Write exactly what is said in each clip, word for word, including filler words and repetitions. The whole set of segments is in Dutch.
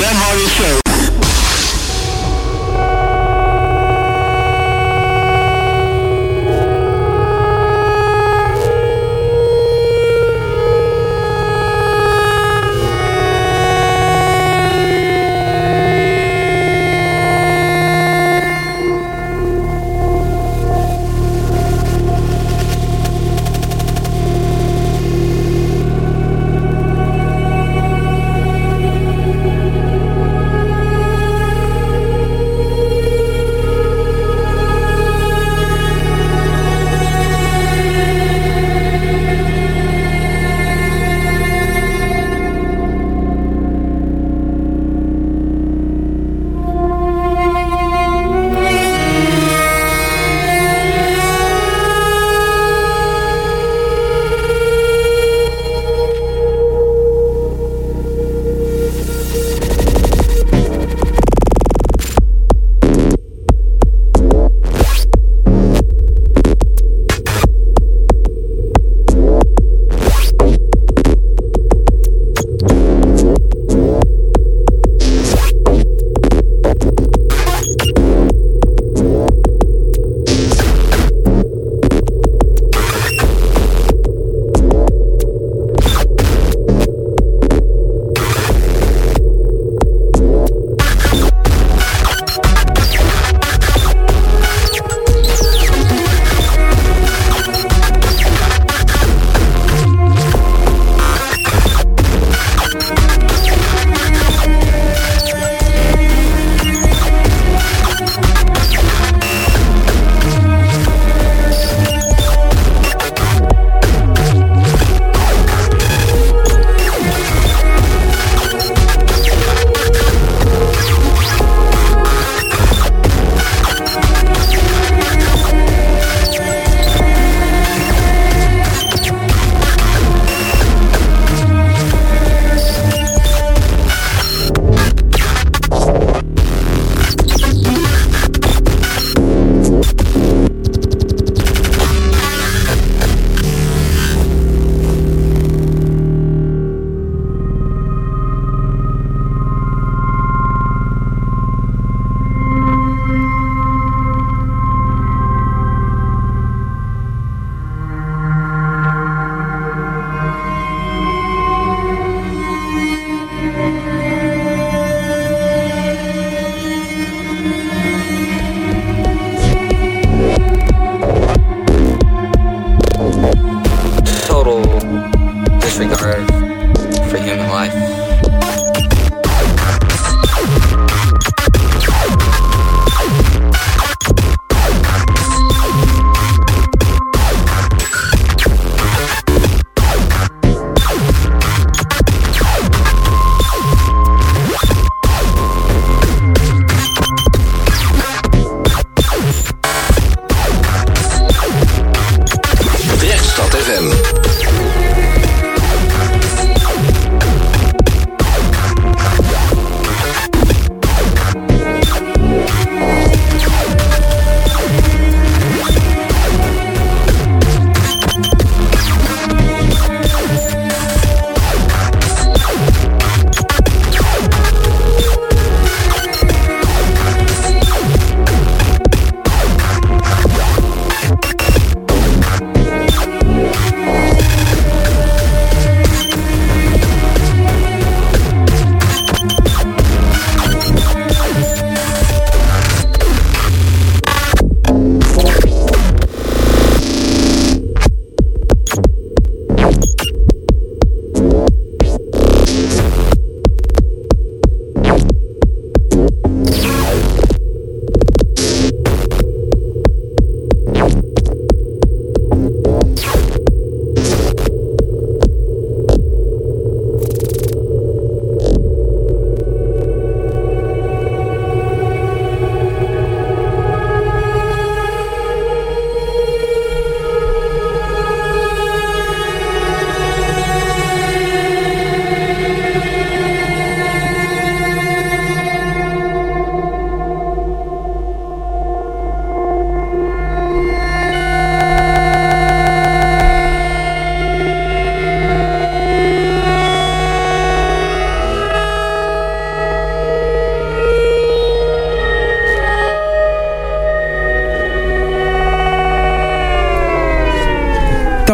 Ben Harvey Show.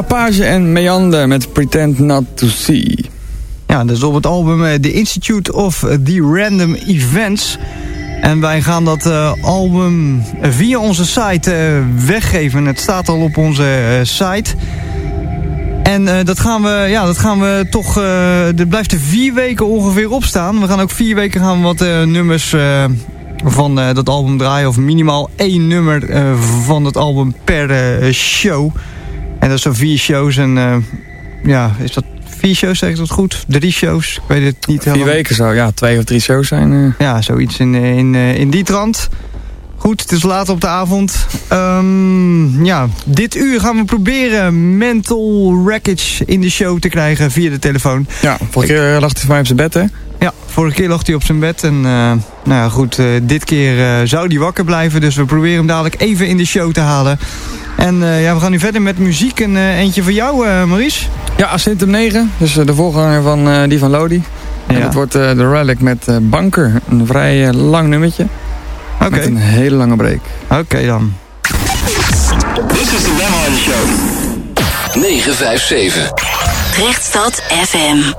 Tapage en Meander met Pretend Not To See. Ja, dat is op het album uh, The Institute of the Random Events. En wij gaan dat uh, album via onze site uh, weggeven. Het staat al op onze uh, site. En uh, dat gaan we, ja, dat gaan we toch, uh, dit blijft er vier weken ongeveer op staan. We gaan ook vier weken gaan we wat uh, nummers uh, van uh, dat album draaien. Of minimaal één nummer uh, van dat album per uh, show. En dat is zo vier shows en uh, ja, is dat vier shows, zeg ik dat goed? Drie shows? Ik weet het niet helemaal. Vier weken zo, ja, twee of drie shows zijn. Uh... Ja, zoiets in, in, in die trant. Goed, het is laat op de avond. Um, ja, dit uur gaan we proberen Mental Wreckage in de show te krijgen via de telefoon. Ja, vorige keer lag hij voor mij op zijn bed, hè? Ja, vorige keer lag hij op zijn bed. En uh, nou ja, goed, uh, dit keer uh, zou hij wakker blijven. Dus we proberen hem dadelijk even in de show te halen. En uh, ja, we gaan nu verder met muziek. En uh, eentje voor jou, uh, Maurice. Ja, Ascentum negen. Dus uh, de voorganger van uh, die van Lodi. En ja. Dat wordt uh, de Relic met uh, Banker. Een vrij uh, lang nummertje. Oké. Met een hele lange break. Oké okay, dan. Dit is de Wemhalen Show. negen vijf zeven. Rechtstad F M.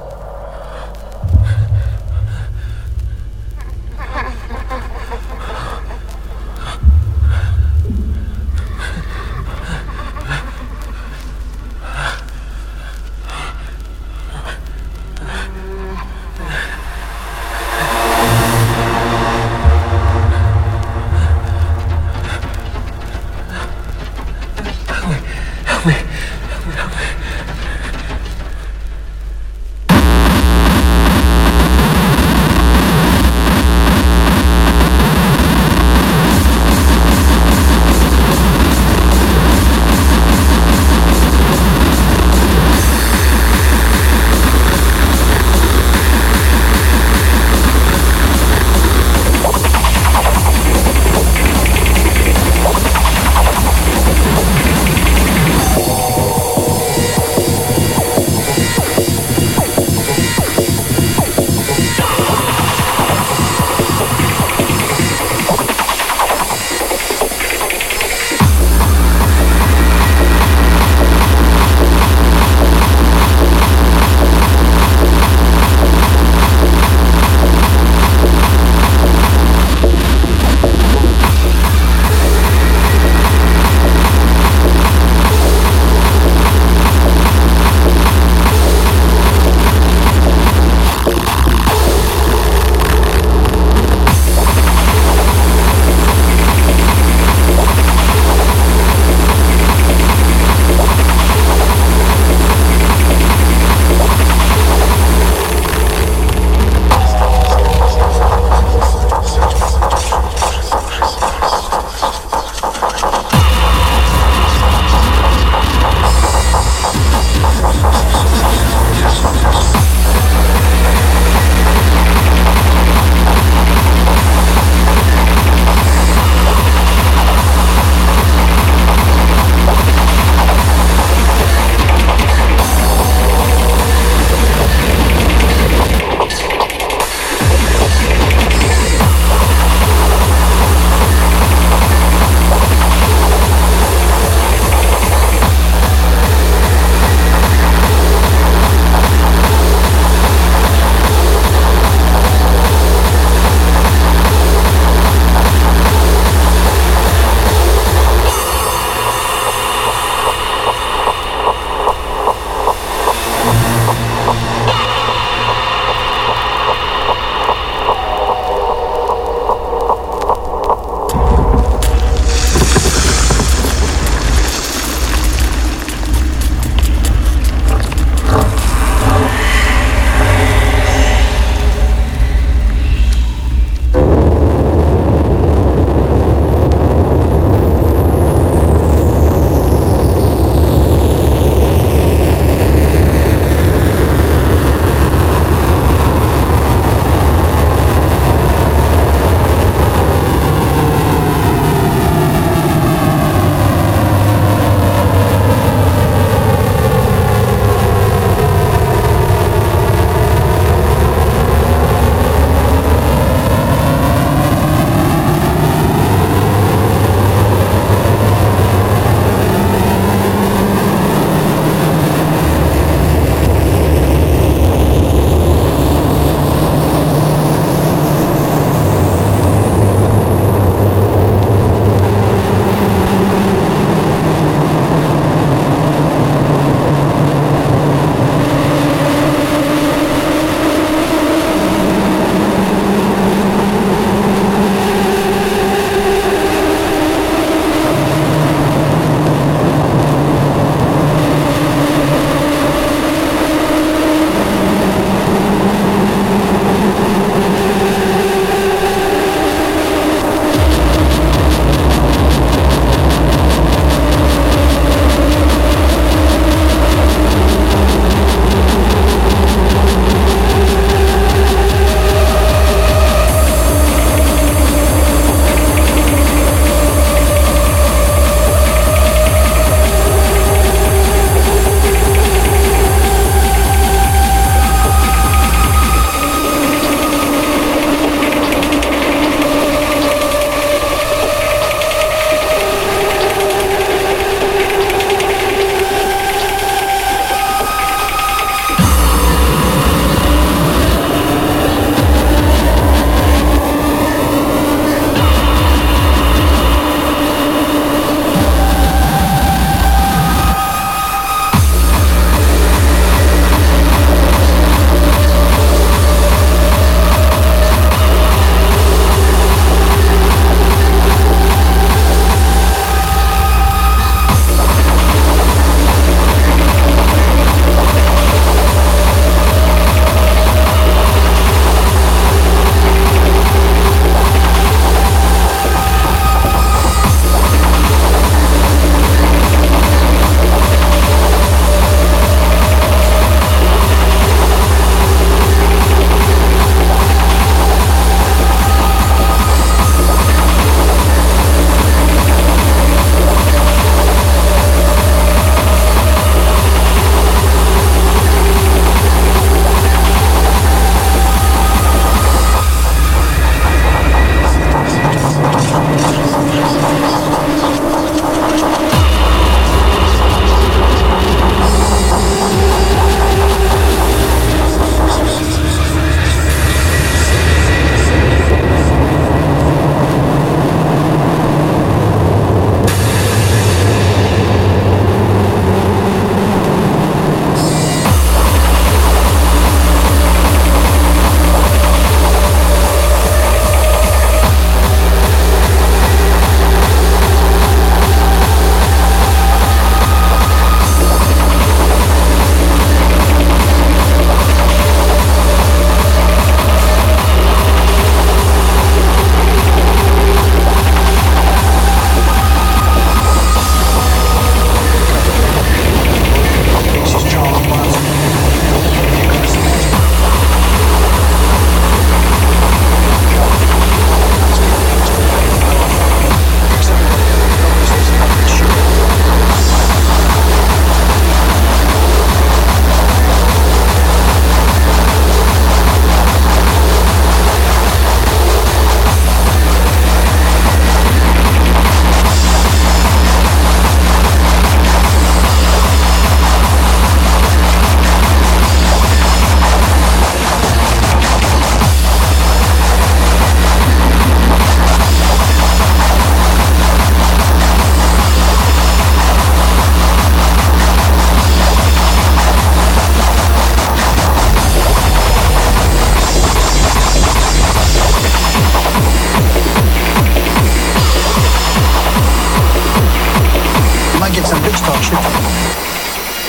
Help me.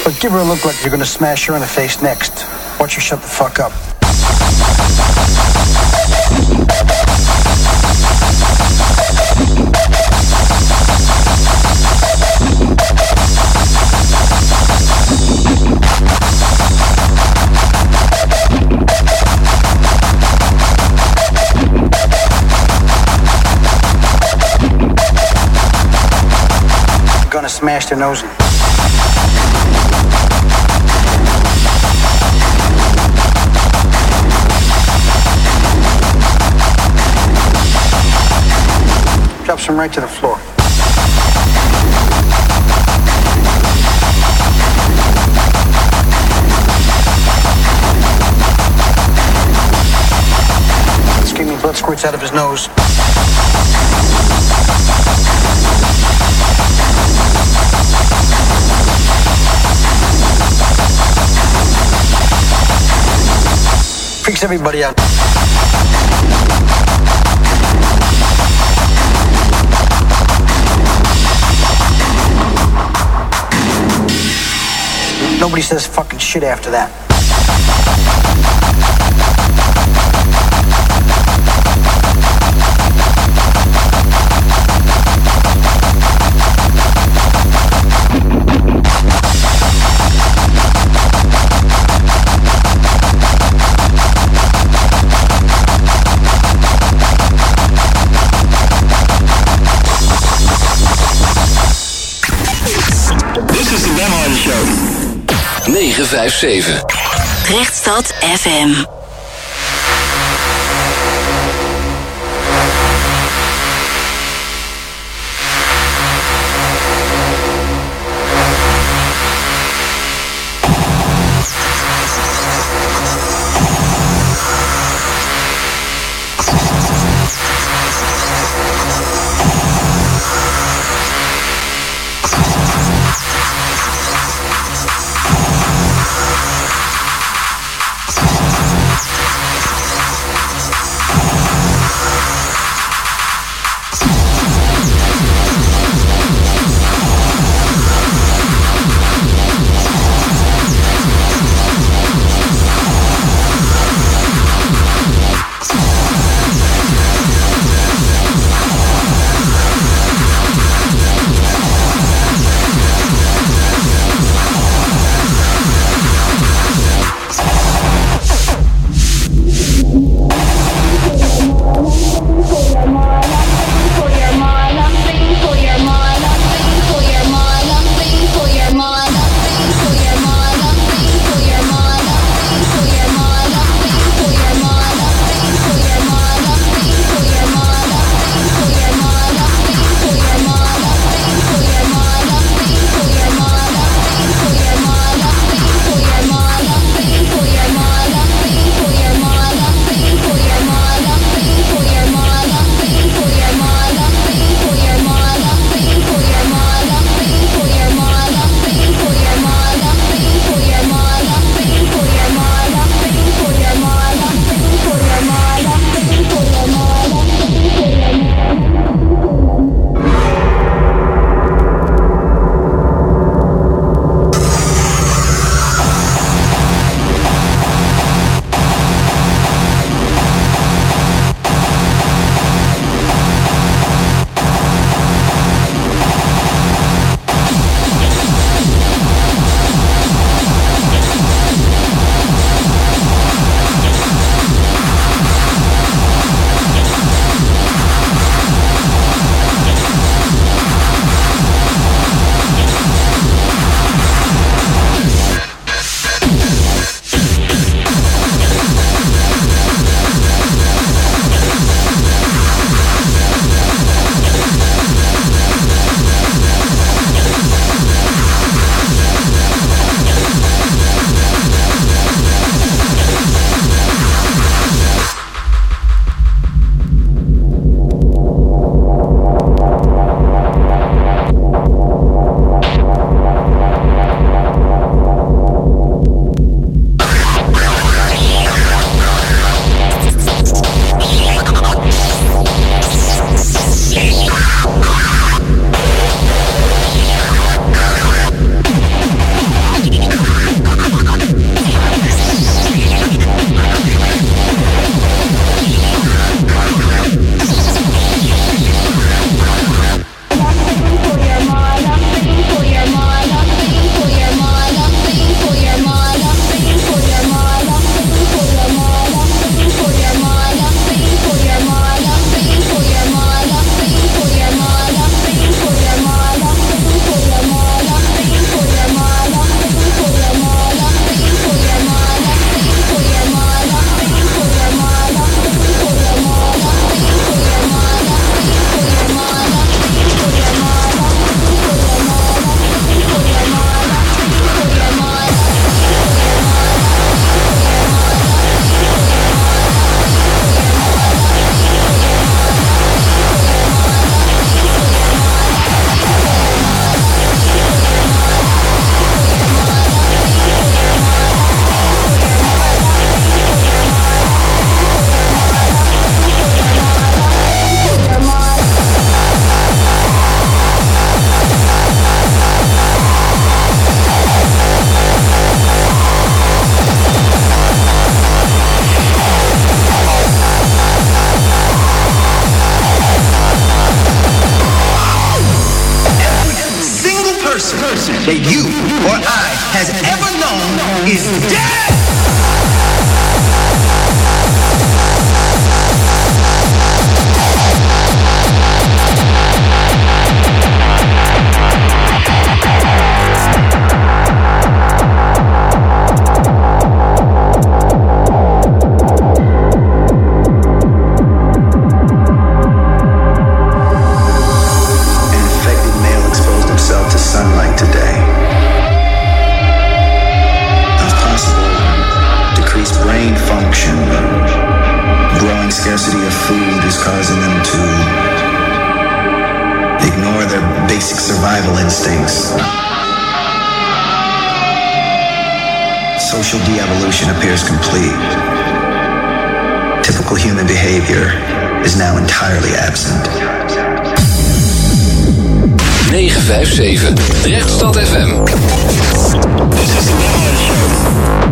But give her a look like you're gonna smash her in the face next. Watch her shut the fuck up. Gonna smash their nose in. Drops them right to the floor. Screaming blood squirts out of his nose. Freaks everybody out. Nobody says fucking shit after that. negen vijf zeven. Rechtstad F M. person that you or I has ever known is dead! Sunlight today. If possible, decreased brain function. Growing scarcity of food is causing them to ignore their basic survival instincts. Social de-evolution appears complete. Typical human behavior is now entirely absent. negen vijf zeven Rechtstad F M. This is the Demo Show.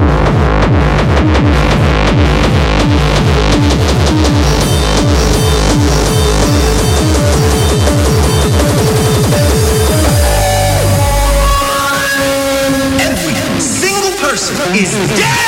Every single person is dead!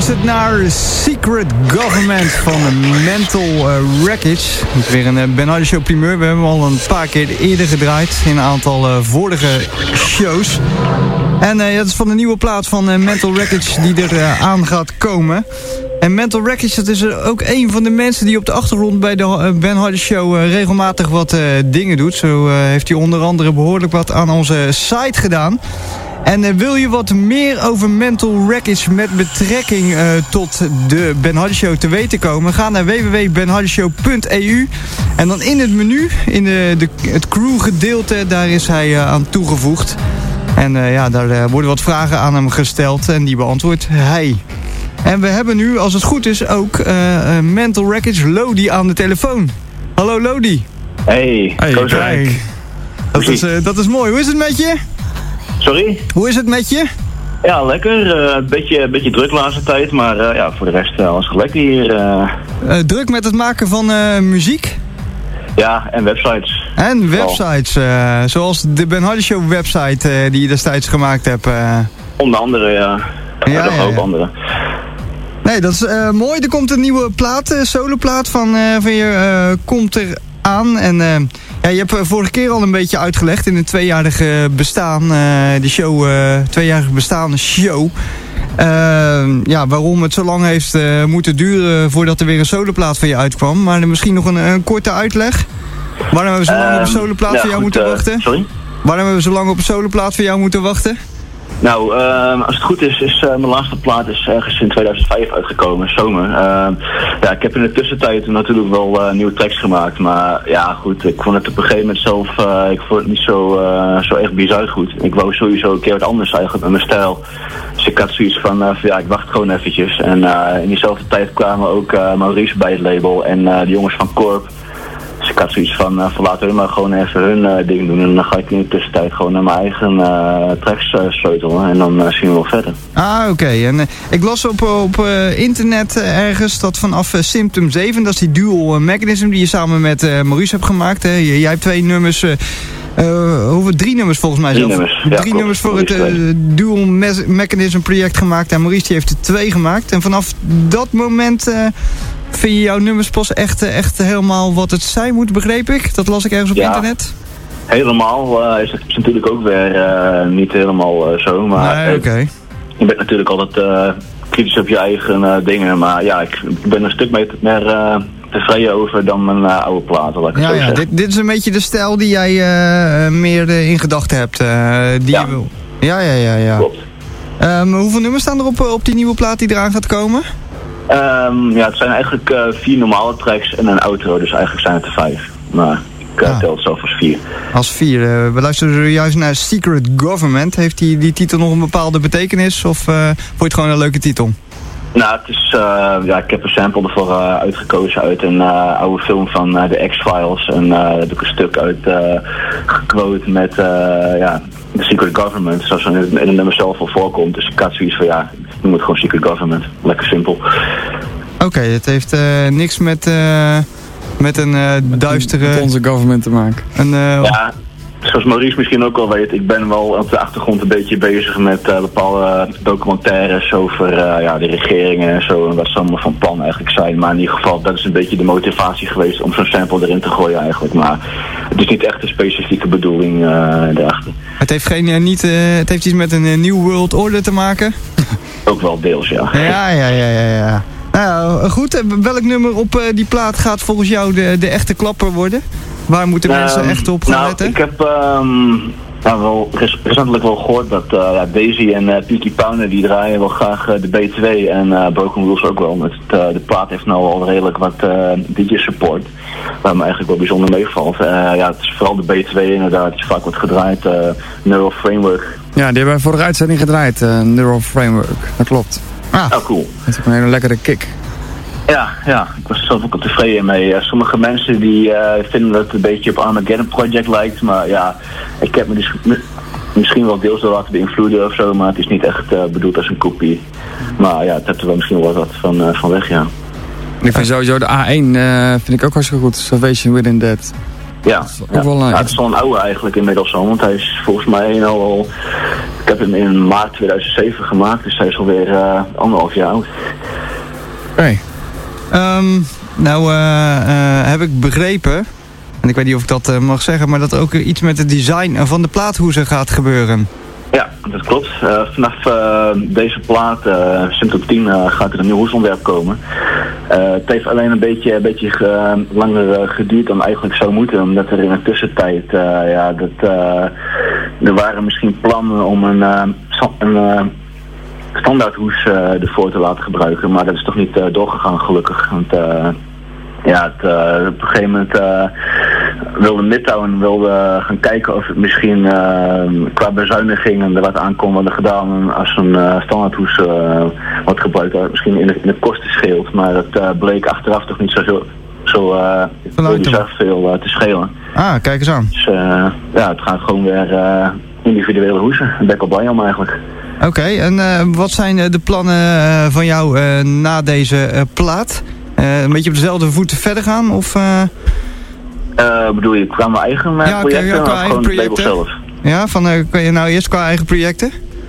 geluisterd naar Secret Government van Mental uh, Wreckage. Het is weer een uh, Ben Hardy Show primeur. We hebben hem al een paar keer eerder gedraaid in een aantal uh, vorige shows. En uh, dat is van de nieuwe plaat van uh, Mental Wreckage die er uh, aan gaat komen. En Mental Wreckage, dat is uh, ook een van de mensen die op de achtergrond bij de uh, Ben Hardy Show uh, regelmatig wat uh, dingen doet. Zo uh, heeft hij onder andere behoorlijk wat aan onze site gedaan. En uh, wil je wat meer over Mental Wreckage met betrekking uh, tot de Ben Hardy Show te weten komen? Ga naar w w w punt ben hardy show punt e u en dan in het menu, in de, de, het crew gedeelte, daar is hij uh, aan toegevoegd. En uh, ja, daar uh, worden wat vragen aan hem gesteld en die beantwoordt hij. En we hebben nu, als het goed is, ook uh, uh, Mental Wreckage Lodi aan de telefoon. Hallo Lodi. Hey, hey kijk. Dat is, uh, dat is mooi. Hoe is het met je? Sorry? Hoe is het met je? Ja, lekker. Een uh, beetje, beetje druk de laatste tijd, maar uh, ja, voor de rest uh, alles lekker hier. Uh... Uh, druk met het maken van uh, muziek? Ja, en websites. En websites, uh, zoals de Ben Hardy Show website uh, die je destijds gemaakt hebt. Uh... Onder andere, ja. Ja, nog ja, ook ja. andere. Nee, dat is uh, mooi. Er komt een nieuwe plaat, uh, soloplaat van, uh, van je, uh, komt er aan. En uh, ja, je hebt uh, vorige keer al een beetje uitgelegd in een tweejarige bestaan, uh, de show, uh, tweejarig bestaande show. Uh, ja, waarom het zo lang heeft uh, moeten duren voordat er weer een soloplaat van je uitkwam. Maar misschien nog een, een korte uitleg. Waarom hebben we zo lang um, op een soloplaat ja, van jou goed, moeten uh, wachten? Sorry? Waarom hebben we zo lang op een soloplaat van jou moeten wachten? Nou, uh, als het goed is, is uh, mijn laatste plaat is ergens in tweeduizend vijf uitgekomen, zomer. Uh, ja, ik heb in de tussentijd natuurlijk wel uh, nieuwe tracks gemaakt, maar ja goed, ik vond het op een gegeven moment zelf, uh, ik vond het niet zo, uh, zo echt bizar goed. Ik wou sowieso een keer wat anders eigenlijk met mijn stijl. Dus ik had zoiets van, uh, van ja, ik wacht gewoon eventjes. En uh, in diezelfde tijd kwamen ook uh, Maurice bij het label en uh, de jongens van Corp. Dus ik had zoiets van, uh, van laten we maar gewoon even hun uh, ding doen. En dan ga ik in de tussentijd gewoon naar mijn eigen uh, tracks uh, sleutelen. En dan uh, zien we wel verder. Ah, oké. Okay. En uh, ik las op, op uh, internet uh, ergens dat vanaf uh, Symptom zeven, dat is die dual uh, mechanism die je samen met uh, Maurice hebt gemaakt. Hè? Jij hebt twee nummers... Uh, Uh, hoeveel, drie nummers volgens mij. Drie zelf. nummers, ja, drie nummers voor het uh, Dual Me- Mechanism project gemaakt. En Maurice die heeft er twee gemaakt. En vanaf dat moment uh, vind je jouw nummers pas echt, echt helemaal wat het zijn moet, begreep ik? Dat las ik ergens op ja, internet. Helemaal uh, is het is natuurlijk ook weer uh, niet helemaal uh, zo. Maar nee, oké. Okay. Je bent natuurlijk altijd uh, kritisch op je eigen uh, dingen. Maar ja, ik ben een stuk meer... meer uh, tevreden over dan mijn uh, oude platen, laat ik ja, het zo ja, zeggen. Dit, dit is een beetje de stijl die jij uh, meer uh, in gedachten hebt. Uh, die ja. je wil. Ja, ja, ja, ja. Klopt. Um, hoeveel nummers staan er op, op die nieuwe plaat die eraan gaat komen? Um, ja, het zijn eigenlijk uh, vier normale tracks en een outro, dus eigenlijk zijn het er vijf. Maar ik uh, ah. tel het zelf als vier. Als vier. Uh, we luisteren juist naar Secret Government. Heeft die, die titel nog een bepaalde betekenis of uh, vond je het gewoon een leuke titel? Nou, het is, uh, ja, ik heb een sample ervoor uh, uitgekozen uit een uh, oude film van uh, de X-Files. En uh, daar heb ik een stuk uit uh, gequote met uh, ja, de Secret Government, zoals in het, in het nummer zelf al voorkomt. Dus ik had zoiets van, ja, het moet gewoon Secret Government. Lekker simpel. Oké, okay, het heeft uh, niks met, uh, met een uh, duistere... Met onze government te maken. Een, uh, ja. Zoals Maurice misschien ook al weet, ik ben wel op de achtergrond een beetje bezig met uh, bepaalde documentaires over uh, ja, de regeringen en zo. En wat ze allemaal van plan eigenlijk zijn. Maar in ieder geval, dat is een beetje de motivatie geweest om zo'n sample erin te gooien eigenlijk. Maar het is niet echt een specifieke bedoeling uh, daarachter. Het heeft, geen, uh, niet, uh, het heeft iets met een uh, New World Order te maken? Ook wel deels, ja. Ja, ja, ja, ja, ja. Nou, goed. Welk nummer op uh, die plaat gaat volgens jou de, de echte klapper worden? Waar moeten mensen um, echt op gaan nou, letten? Ik heb um, nou, wel, recentelijk wel gehoord dat uh, ja, Daisy en uh, Pinky Pounder die draaien wel graag uh, de B twee en uh, Broken Wheels ook wel. Het, uh, de plaat heeft nou al redelijk wat uh, D J-support, waar me eigenlijk wel bijzonder meevalt. Uh, ja, het is vooral de B twee inderdaad, het is vaak wat gedraaid. Uh, Neural Framework. Ja, die hebben we vorige uitzending gedraaid, uh, Neural Framework. Dat klopt. Ah, oh, cool. Dat is ook een hele lekkere kick. Ja, ja, ik was er zelf ook al tevreden mee. Uh, sommige mensen die uh, vinden dat het een beetje op Armageddon Project lijkt, maar ja, ik heb me dus misschien wel deels door laten beïnvloeden of zo, maar het is niet echt uh, bedoeld als een kopie. Maar ja, het heeft er wel misschien wel wat van, uh, van weg, ja. Ik vind sowieso de A één uh, vind ik ook hartstikke goed, Salvation Within Dead. Ja, ja. Wel, uh, ja, het is wel een oude eigenlijk inmiddels al, want hij is volgens mij al, al Ik heb hem in maart tweeduizend zeven gemaakt, dus hij is alweer uh, anderhalf jaar oud. Oké. Okay. Um, nou uh, uh, heb ik begrepen, en ik weet niet of ik dat uh, mag zeggen, maar dat er ook iets met het design van de plaathoezen gaat gebeuren. Ja, dat klopt. Uh, vanaf uh, deze plaat, uh, Symptom tien, uh, gaat er een nieuw hoesontwerp komen. Uh, het heeft alleen een beetje, een beetje ge, langer uh, geduurd dan eigenlijk zou moeten, omdat er in de tussentijd, uh, ja, dat, uh, er waren misschien plannen om een, uh, een uh, standaardhoes uh, ervoor te laten gebruiken, maar dat is toch niet uh, doorgegaan gelukkig. Want, uh, ja, het, uh, op een gegeven moment uh, wilde Midtown wilde gaan kijken of het misschien uh, qua bezuinigingen er wat aan kon worden gedaan als een uh, standaardhoes uh, wat gebruikt wordt. Misschien in de, in de kosten scheelt, maar dat uh, bleek achteraf toch niet zo, zo, zo uh, veel uh, te schelen. Ah, kijk eens aan. Dus uh, ja, het gaat gewoon weer uh, individuele hoesen. Daar ben ik al blij om eigenlijk. Oké, okay, en uh, wat zijn uh, de plannen uh, van jou uh, na deze uh, plaat? Uh, een beetje op dezelfde voeten verder gaan? Of, uh... uh, bedoel je qua mijn eigen uh, ja, projecten? Ja, qua of eigen gewoon projecten. het label zelf? Ja, van, uh, kan je nou eerst qua eigen projecten?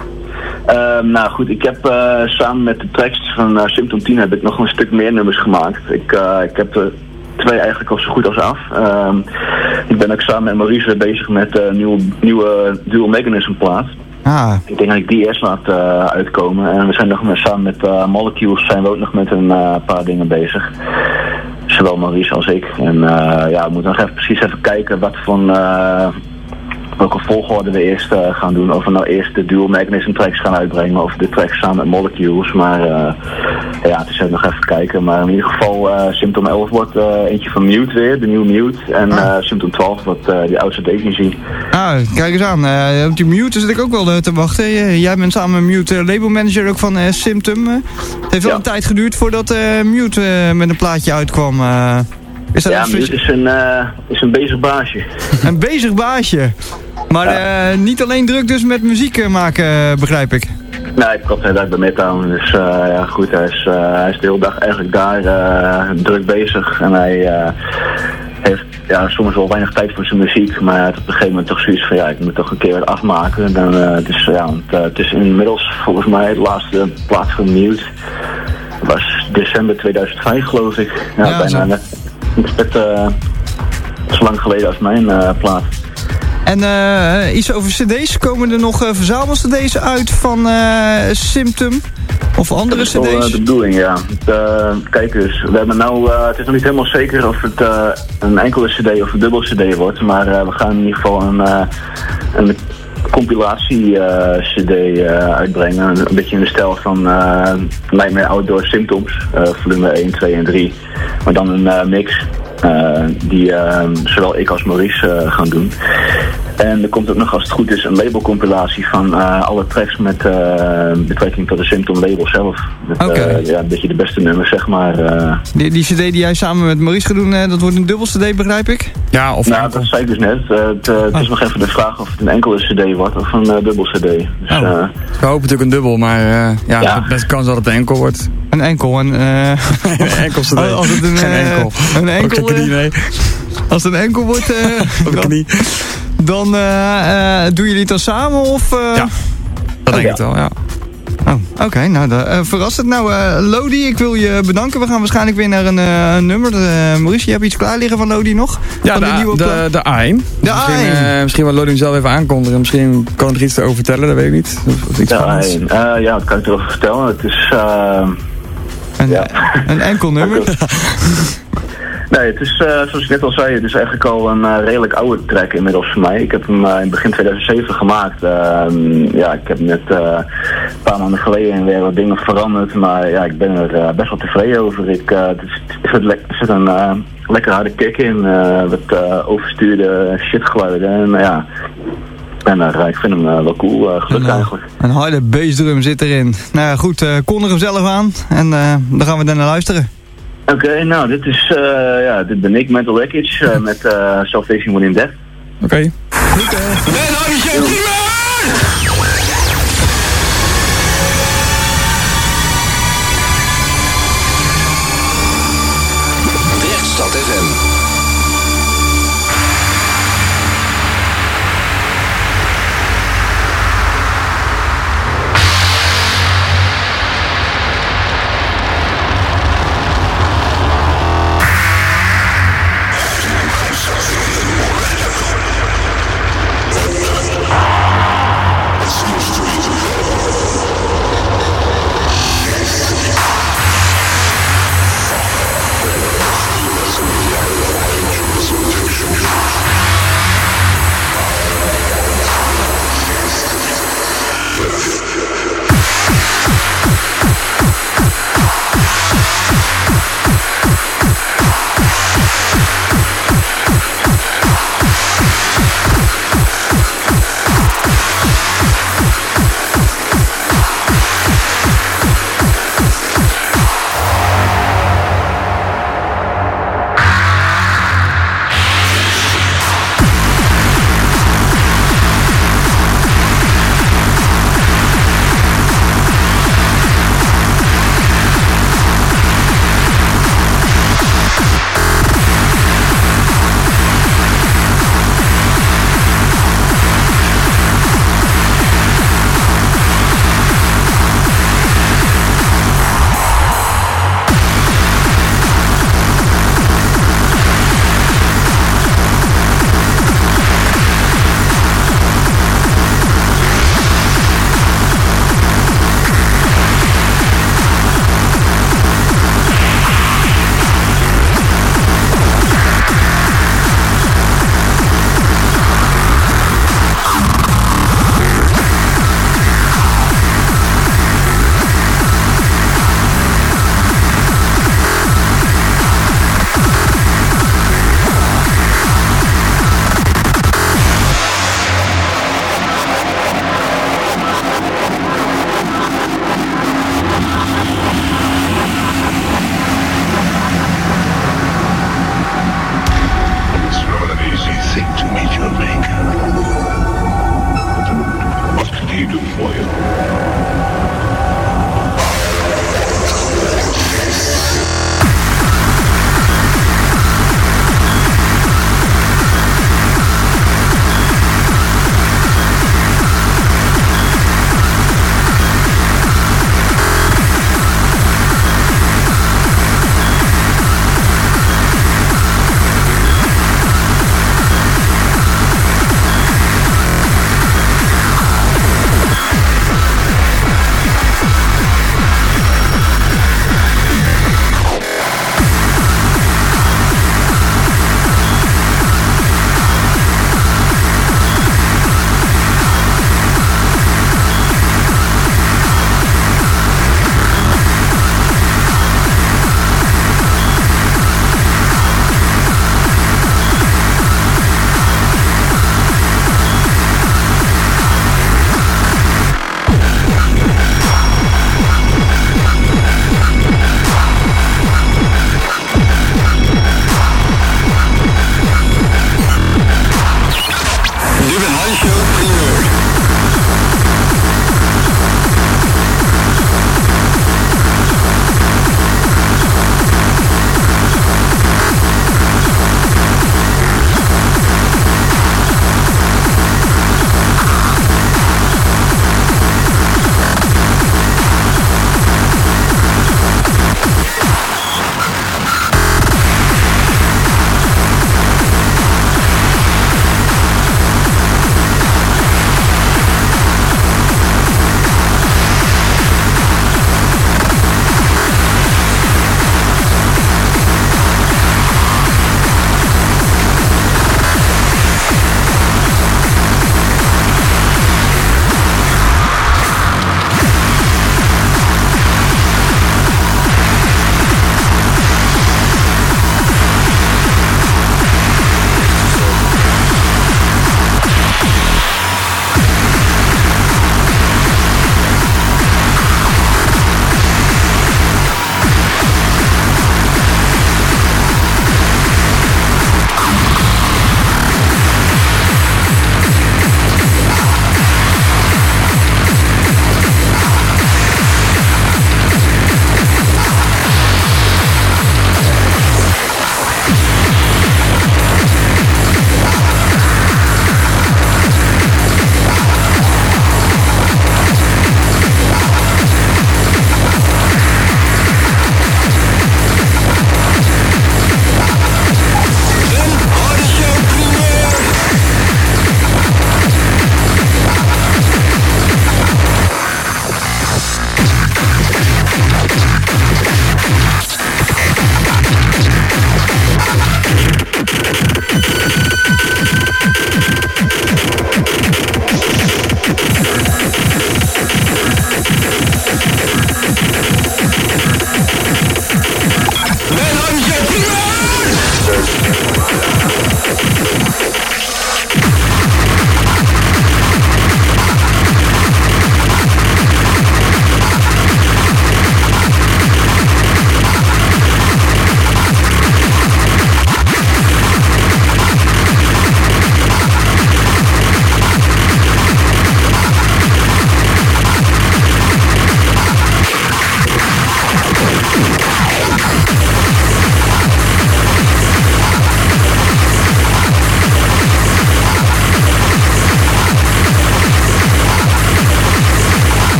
Uh, nou goed, ik heb uh, samen met de tracks van uh, Symptom tien heb ik nog een stuk meer nummers gemaakt. Ik, uh, ik heb er twee eigenlijk al zo goed als af. Uh, ik ben ook samen met Maurice bezig met een uh, nieuwe, nieuwe Dual Mechanism plaat. Ah. Ik denk dat ik die eerst laat uh, uitkomen. En we zijn nog met, samen met uh, Molecules zijn we ook nog met een uh, paar dingen bezig. Zowel Maurice als ik. En uh, ja, we moeten nog even precies even kijken wat van uh, welke volgorde we eerst uh, gaan doen. Of we nou eerst de Dual Mechanism tracks gaan uitbrengen of de tracks samen met Molecules. Maar uh, ja, het is even nog even kijken. Maar in ieder geval uh, Symptom elf wordt uh, eentje van Mute weer, de nieuwe Mute. En ah. uh, Symptom twaalf wordt uh, die oudste definitie. Ah, kijk eens aan. Uh, op die Mute zit ik ook wel uh, te wachten. Jij bent samen met Mute uh, label manager ook van uh, Symptom. Uh, het heeft wel ja. een tijd geduurd voordat uh, Mute uh, met een plaatje uitkwam. Uh, is dat ja, Mute is een, uh, is een bezig baasje. Een bezig baasje. Maar ja. uh, niet alleen druk dus met muziek maken, begrijp ik. Nee, ik klopt, hij werkt bij Midtown. Dus uh, ja, goed, hij is, uh, hij is de hele dag eigenlijk daar uh, druk bezig. En hij uh, heeft ja, soms wel weinig tijd voor zijn muziek. Maar hij had op een gegeven moment toch zoiets van, ja, ik moet toch een keer wat afmaken. Dan, uh, dus, ja, want, uh, het is inmiddels volgens mij de laatste plaats van Mute. Dat was december tweeduizend vijf, geloof ik. Ja, ja bijna zo. net, net uh, zo lang geleden als mijn uh, plaat. En uh, iets over cd's. Komen er nog uh, verzamel-cd's uit van uh, Symptom? Of andere cd's? Dat is wel uh, de bedoeling, ja. Het, uh, kijk eens, we hebben nou, uh, het is nog niet helemaal zeker of het uh, een enkele cd of een dubbel cd wordt. Maar uh, we gaan in ieder geval een, uh, een compilatie-cd uh, uh, uitbrengen. Een, een beetje in de stijl van uh, Nightmare Outdoor Symptoms. Uh, volume één, twee en drie. Maar dan een uh, mix. Uh, die uh, zowel ik als Maurice uh, gaan doen. En er komt ook nog, als het goed is, een labelcompilatie van uh, alle tracks met uh, betrekking tot de Symptom label zelf. Met okay. uh, ja, een beetje de beste nummers, zeg maar. Uh. Die, die cd die jij samen met Maurice gaat doen, uh, dat wordt een dubbel cd, begrijp ik? Ja, of nou, dat zei ik dus net. Uh, het, uh, het is oh. nog even de vraag of het een enkele cd wordt of een uh, dubbel cd. Dus, oh. uh, we hopen natuurlijk een dubbel, maar uh, ja, ja. de beste kans dat het een enkel wordt. Een enkel, een... Uh... een enkel cd. Als het een, Geen uh, enkel. Een enkel, Op de knie, nee. Als het een enkel wordt... Uh, Op de knie. Dan uh, uh, doen jullie het dan samen of... Uh... Ja, dat denk ik ja. wel, ja. Oh, oké. Okay, nou, uh, verrassend. Nou, uh, Lodi, ik wil je bedanken. We gaan waarschijnlijk weer naar een uh, nummer. Uh, Maurice, je hebt iets klaar liggen van Lodi nog? Ja, van de, de, nieuwe de, de A één. De misschien, A één. Uh, misschien wil Lodi hem zelf even aankondigen. Misschien kan ik er iets over vertellen, dat weet ik niet. Of, of iets de A één. Uh, ja, dat kan ik erover vertellen. Het is... Uh, een, ja. een enkel nummer. Nee, het is, uh, zoals ik net al zei, het is eigenlijk al een uh, redelijk oude track inmiddels voor mij. Ik heb hem uh, in begin tweeduizend zeven gemaakt. Uh, ja, ik heb net uh, een paar maanden geleden weer wat dingen veranderd, maar ja, ik ben er uh, best wel tevreden over. Ik, uh, het is, er zit, le- zit een uh, lekker harde kick in, uh, wat uh, overstuurde shitgeluiden en uh, ja... En uh, ik vind hem uh, wel cool, uh, gelukt een, eigenlijk. Een harde bassdrum zit erin. Nou ja, goed, uh, kondig hem zelf aan en uh, dan gaan we daarna luisteren. Oké, okay, nou, dit is, uh, ja, dit ben ik, Mental Wreckage, uh, met uh, Salvation Within Death. Oké. Okay. Goed, uh. Drechtstad F M.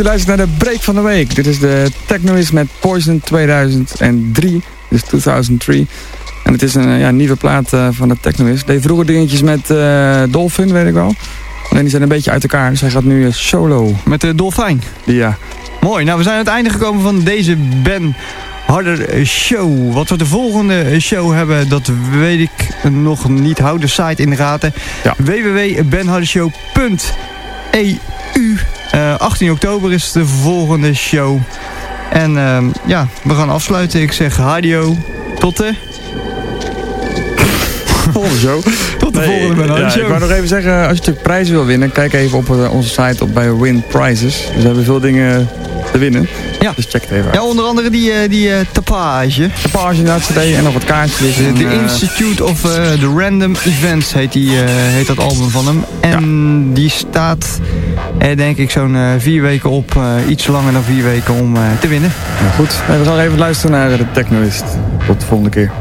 u luistert naar de break van de week. Dit is de Technoist met Poison tweeduizend drie. Dus tweeduizend drie. En het is een ja, nieuwe plaat uh, van de Technoist. Deed vroeger dingetjes met uh, Dolphin, weet ik wel. Alleen die zijn een beetje uit elkaar. Dus hij gaat nu uh, solo. Met de Dolfijn? Ja. Mooi. Nou, we zijn aan het einde gekomen van deze Ben Harder Show. Wat we de volgende show hebben, dat weet ik nog niet. Hou de site in de gaten. Ja. w w w punt ben harder show punt e u. Uh, achttien oktober is de volgende show. En uh, ja, we gaan afsluiten. Ik zeg radio. Tot de volgende show. Tot de nee, volgende Ben Harder ja, Show. Ik wou nog even zeggen, als je natuurlijk prijzen wil winnen, kijk even op uh, onze site op bij Win Prizes. Dus we hebben veel dingen te winnen. Ja. Dus check het even uit. Ja, onder andere die, uh, die uh, tapage. Tapage in de C D en nog wat kaartjes. De, de uh, Institute of uh, the Random Events heet, die, uh, heet dat album van hem. En ja. die staat, eh, denk ik, zo'n uh, vier weken op. Uh, iets langer dan vier weken om uh, te winnen. Ja, goed, we gaan even luisteren naar de Technoist. Tot de volgende keer.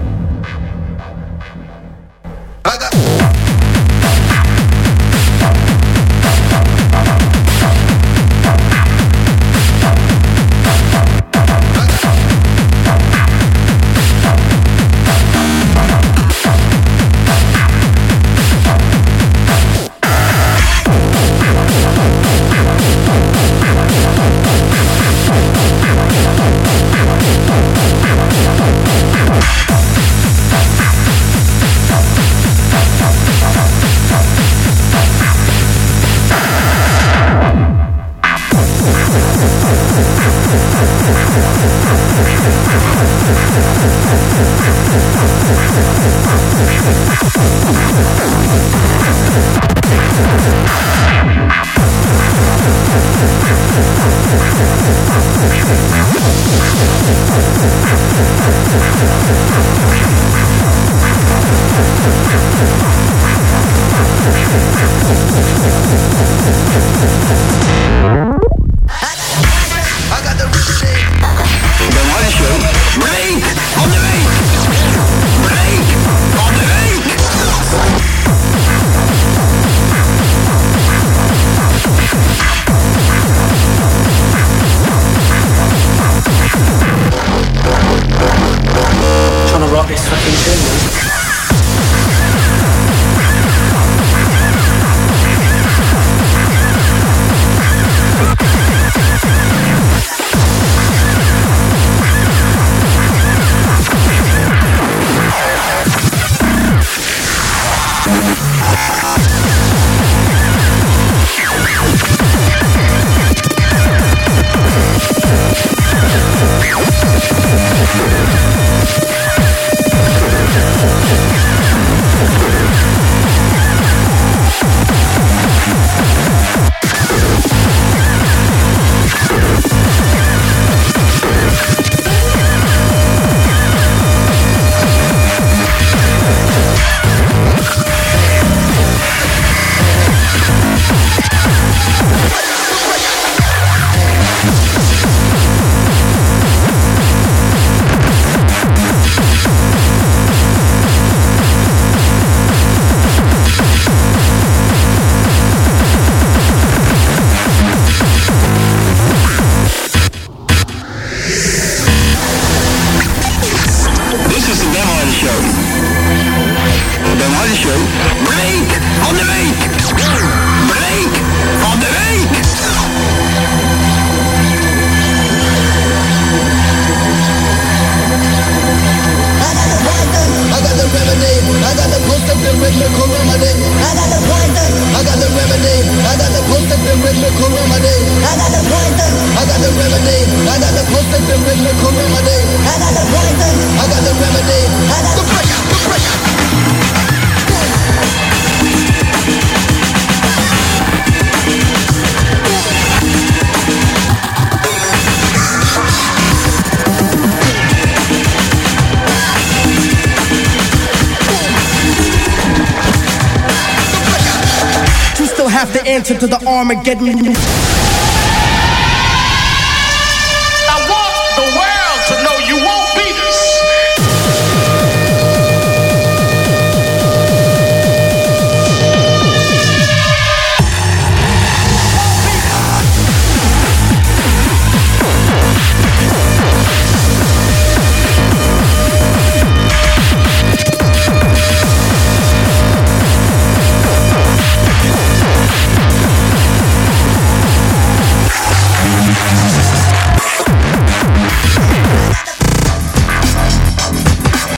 Have to answer to the Armageddon.